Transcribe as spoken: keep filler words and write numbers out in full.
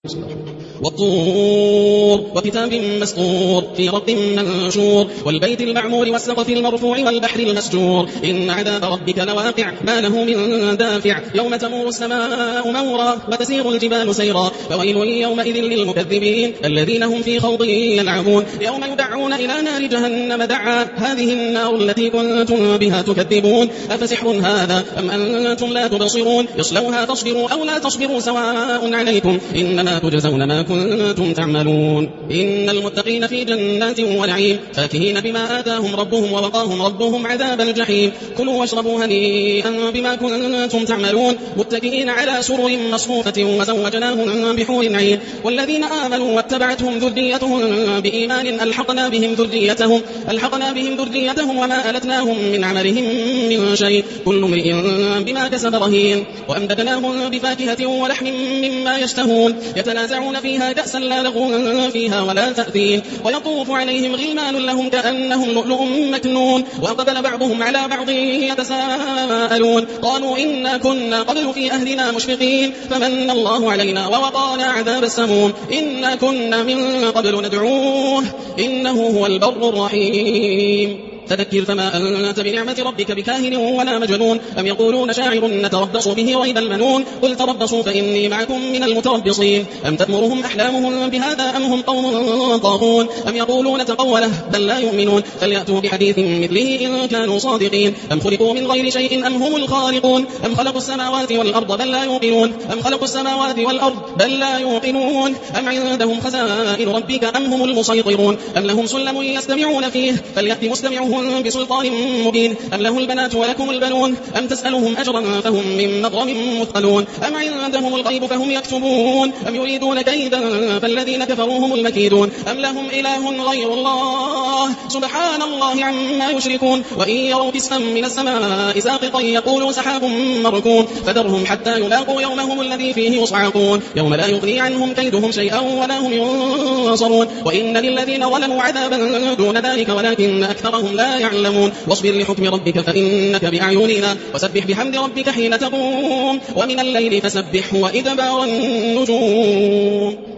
والطور وكتاب مسطور في رق منشور والبيت المعمور والسقف المرفوع والبحر المسجور إن عذاب ربك لواقع ما له من دافع يوم تمور السماء مورا وتسير الجبال سيرا فويل يومئذ للمكذبين الذين هم في خوض يلعبون يوم يدعون إلى نار جهنم دعا هذه النار التي كنتم بها تكذبون أفسحر هذا أم أنتم لا تبصرون يصلوها تصبروا أو لا تصبروا سواء عليكم إنما تجزون ما كنتم تعملون إن المتقين في جنات ونعيم فاكهين بما آتاهم ربهم ووقاهم ربهم عذاب الجحيم كلوا واشربوا هنيئا بما كنتم تعملون متكئين على سرر مصفوفة وزوجناهم بحور عين والذين آمنوا واتبعتهم ذريتهم بإيمان ألحقنا بهم ذريتهم ألحقنا بهم ذريتهم وما ألتناهم من عملهم من شيء كل امرئ بما كسب رهين وأمددناهم بفاكهة ولحم مما يشتهون يتنازعون فيها كأسا لا لغو فيها ولا تأثيم ويطوف عليهم غلمان لهم كأنهم لؤلؤ مكنون وأقبل بعضهم على بعض يتساءلون قالوا إنا كنا قبل في أهلنا مشفقين فمن الله علينا ووقانا عذاب السموم إنا كنا من قبل ندعوه إنه هو البر الرحيم فذكر فما أنت بنعمة ربك بكاهن ولا مجنون أم يقولون شاعر نتربص به ريب المنون قل تربصوا فإني معكم من المتربصين أم تأمرهم أحلامهم بهذا أم هم قوم طاغون أم يقولون تقوله بل لا يؤمنون فليأتوا بحديث مثله إن كانوا صادقين أم خلقوا من غير شيء أم هم الخالقون أم خلقوا السماوات والأرض بل لا يوقنون أم خلقوا السماوات والأرض بل لا يوقنون أم عندهم خزائن ربك أم هم المسيطرون أم لهم سلم يستمعون فيه فليأت مستمعهم بسلطان مبين أم له البنات ولكم البنون أم تسألهم أجرا فهم من مغرم مثقلون أم عندهم الغيب فهم يكتبون أم يريدون كيدا فالذين كفروا هم المكيدون أم لهم إله غير الله سبحان الله عما يشركون وإن يروا كسفا من السماء ساقطا يقولوا سحاب مركون فذرهم حتى يلاقوا يومهم الذي فيه يصعقون يوم لا يغني عنهم كيدهم شيئا ولا هم ينصرون وإن للذين ظلموا عذابا دون ذلك ولكن أكثرهم لا يعلمون واصبر لحكم ربك فإنك بأعيننا وسبح بحمد ربك حين تقوم ومن الليل فسبح وإدبار النجوم